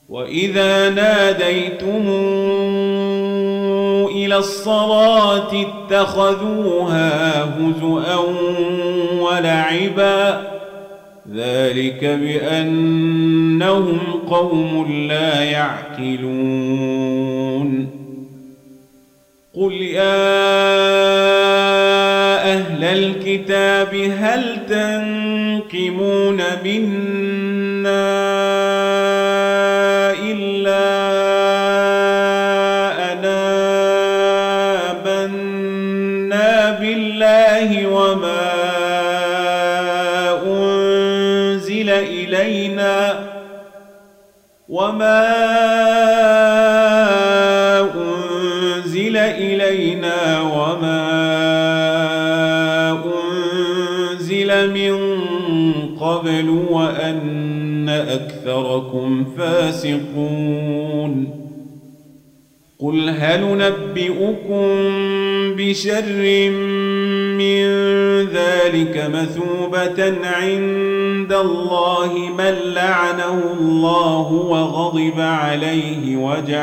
وإذا ناديتم إلى الصلاة اتخذوها هزؤا ولعبا ذلك بأنهم قوم لا يعقلون قل يا أهل الكتاب هل تنقمون منا إلا أن آمنا بالله وما أنزل إلينا وما أنزل من قبل وأن أكثركم فاسقون قل هل ننبئكم بشر من ذلك مثوبة عند الله من لعنه الله وغضب عليه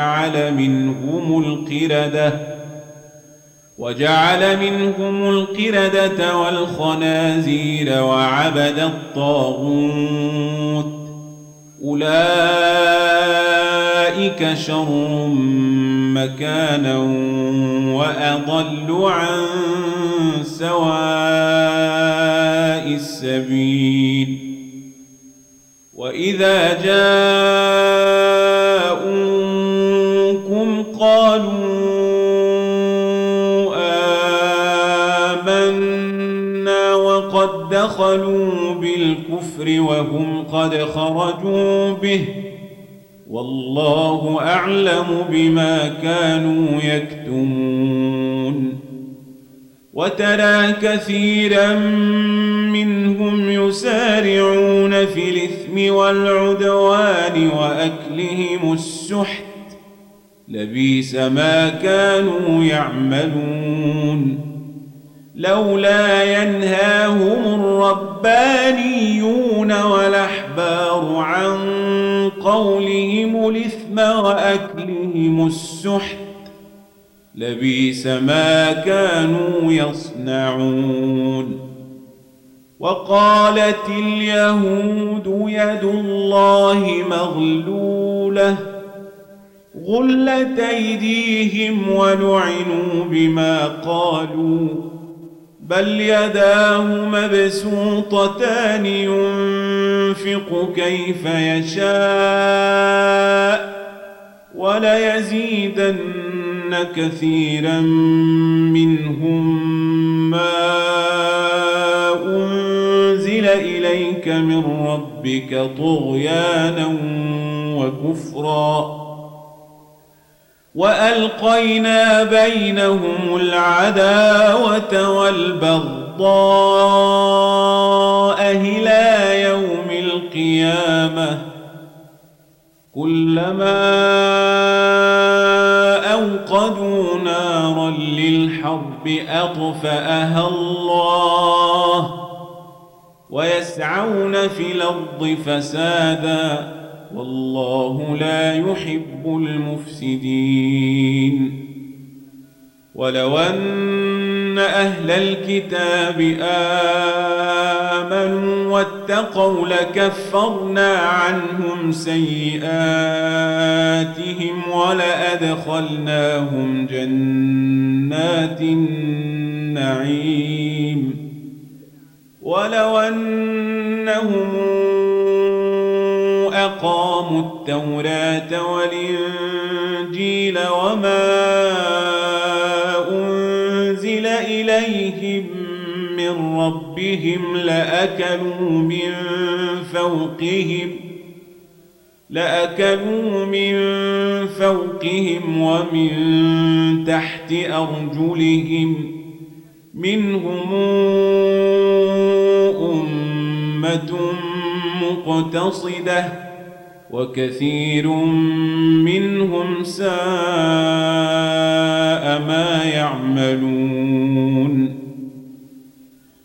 وجعل منهم القردة والخنازير وعبد الطاغوت أولئك شر مكانا وأضل عن سواء السبيل وإذا جاءوكم قالوا آمنا وقد دخلوا بالكفر وهم قد خرجوا به والله أعلم بما كانوا يكتمون وترى كثيرا منهم يسارعون في الإثم والعدوان وأكلهم السحت لبئس ما كانوا يعملون لولا ينهاهم الربانيون والأحبار عن قولهم الإثم وأكلهم السحت لبئس ما كانوا يصنعون وقالت اليهود يد الله مغلولة غلت أيديهم ولعنوا بما قالوا بل يداه مبسوطتان ينفق كيف يشاء وليزيدن كثيرا منهم ما أنزل إليك من ربك طغيانا وكفرا وألقينا بينهم العداوة والبغضاء إلى يوم القيامة كلما أوقدوا نارا للحرب أطفأها الله ويسعون في الأرض فسادا والله لا يحب المفسدين ولو أن أهل الكتاب آمنوا واتقوا لكفرنا عنهم سيئاتهم ولأدخلناهم جنات النعيم ولو أنهم أقاموا التوراة والإنجيل وما إليهم من ربهم لأكلوا من فوقهم ومن تحت أرجلهم منهم أمة مقتصدة وكثير منهم ساء ما يعملون